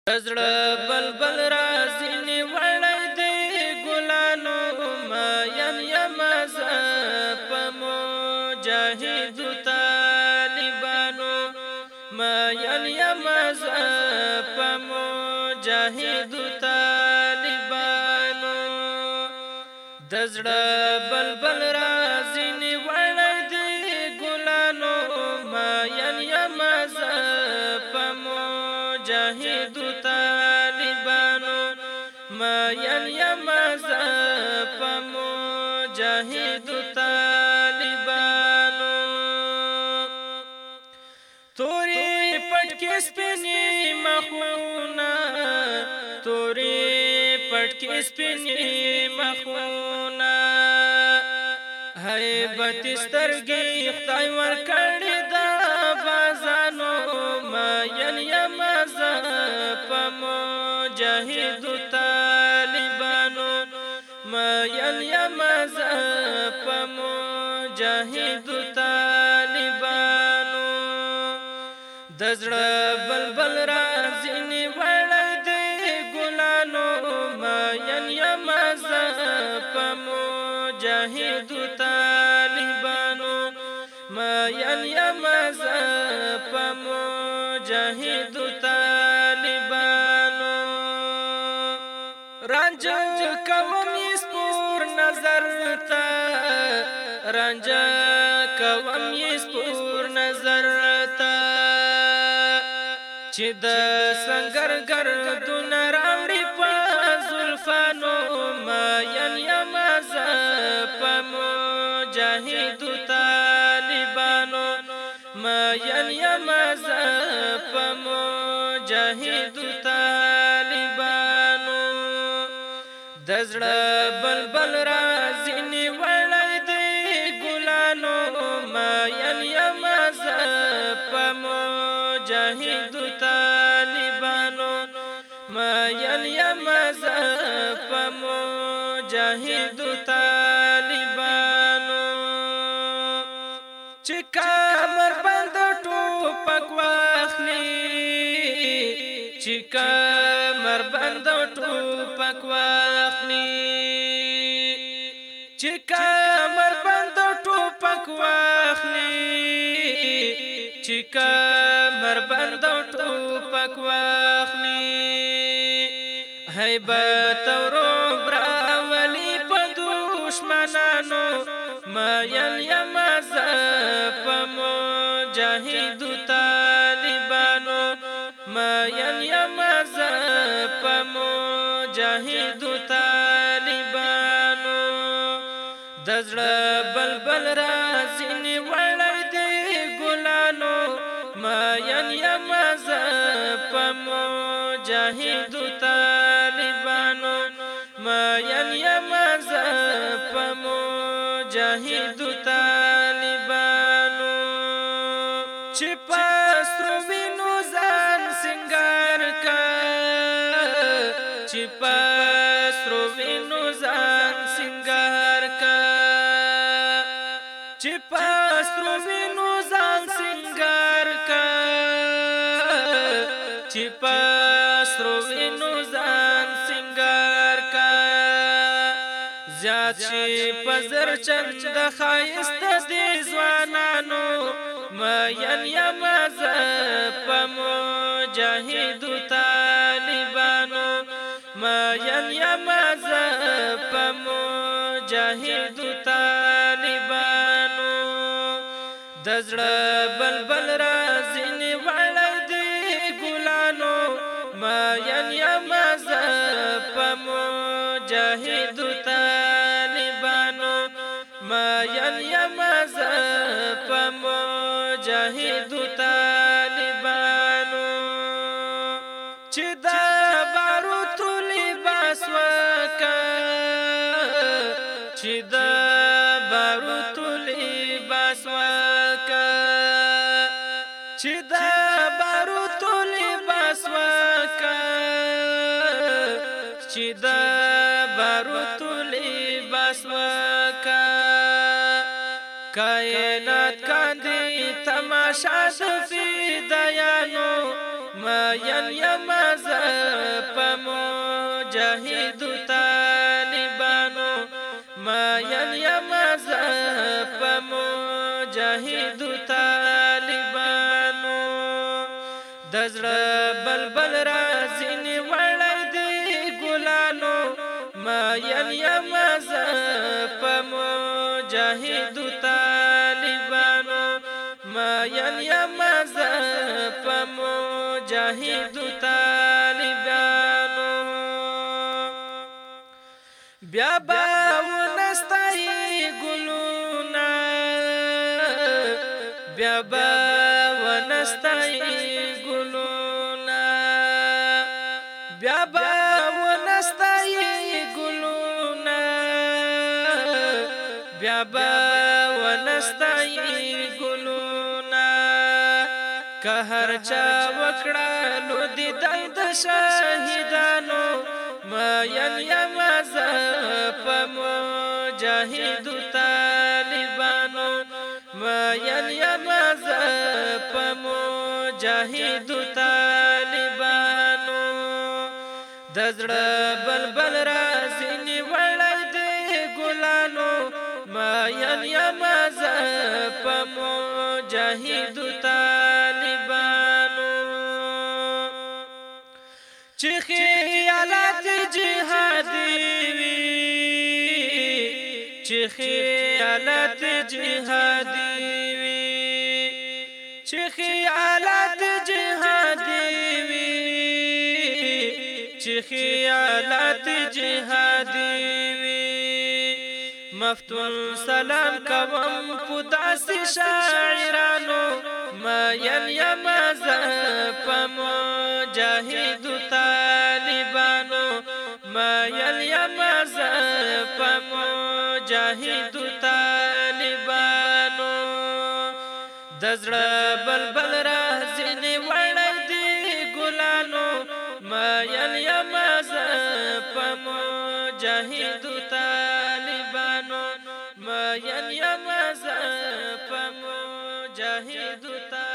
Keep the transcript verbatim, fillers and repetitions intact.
زړه بلبل رازینې وړی دی ګلانو مین یم زه په مجاهدو طالبانو مین یم زه په مجاهدو طالبانو د زړه بلبل رازینې وړی دی ګلانو مین یم زه په مجاهدو طالبانو مین یم زه په مجاهدو طالبانو تورې پټ کې سپینې مخونه تورې پټ کې سپینې مخونه هیبت سترګې خدای ورکړې ده بازانو مین یم زه په مجاهدو طالبانو مین یم زه په مجاهدو طالبانو د زړه بلبل رازینې وړی دی ګلانو مین یم زه په مجاهدو طالبانو مین یم زه په مجاهدو طالبانو رنج کوم سپور نظر تا رنج کوم سپور نظر تا چې د سنگر گردون راوړي په زلفانو مین یم زه په مجاهدو طالبانو مین یم زه په مجاهدو طالبانو د زړه بلبل رازینې وړی دی ګلانو مین یم زه په مجاهدو طالبانو مین یم زه په مجاهدو طالبانو چې کمر بند ټوپک واخلي چې کمر بند ټوپک واخلي چې کمر بند ټوپک واخلي چې کمر بند ټوپک واخلي هیبت ورو راولي په دشمنانو مین یم زه په مجاهدو طالبانو مین یم زه په مجاهدو طالبانو د زړه بلبل رازینې وړی دی ګلانو مین یم زه په مجاهدو طالبانو مین یم زه په مجاهدو طالبانو چې په سترو وینو ځان سینګار کا چې په سترو وینو ځان سینګار کا چې په سترو وینو ځان سینګار کا چې په سترو وینو ځان سینګار کا زیات شي په زر چند ښایست دې ځوانانو مین یم زه په مجاهدو طالبانو مین یم زه په مجاهدو طالبانو د زړه بلبل رازینې وړی دی ګلانو مین یم زه په مجاهدو طالبانو مین یم زه په مجاهدو طالبانو چې د باروتو لباس وکه چې د باروتو لباس وکه چې د باروتو لباس وکه چې د باروتو لباس وکه کائنات کاندي تماشا د فدایانو مین یم زه مجاهد طالبانو ماین یم زه په مجاهد طالبانو د زړه بلبل رازینې وړی دی ګلانو ماین یم زه په مجاهد طالبانو ماین یم زه په مجاهد طالبانو بیا به ونستای ګلونا بیا به ونستای ګلونا بیا به ونستای ګلونا بیا به ونستای ګلونا که هر چا وکړه نو دیدن د شهیدانو ماین یم زه په مجاهد طالبانو ماین یم زه په مجاهد طالبانو د زړه بلبل رازینې وړی دی ګلانو ماین یم زه په مجاهد طالبانو چې خیالات جهادي وي چې خیالات جهادي وي چې خیالات جهادي وي چې خیالات جهادي وي مفتون سلام کوم پداس شاعرانو ماین یم زه په مجاهد طالبانو ماین یم زه په مجاهد طالبانو د زړه بلبل رازینې وړی دی ګلانو ماین یم زه په مجاهد طالبانو ماین یم زه په مجاهد طالبانو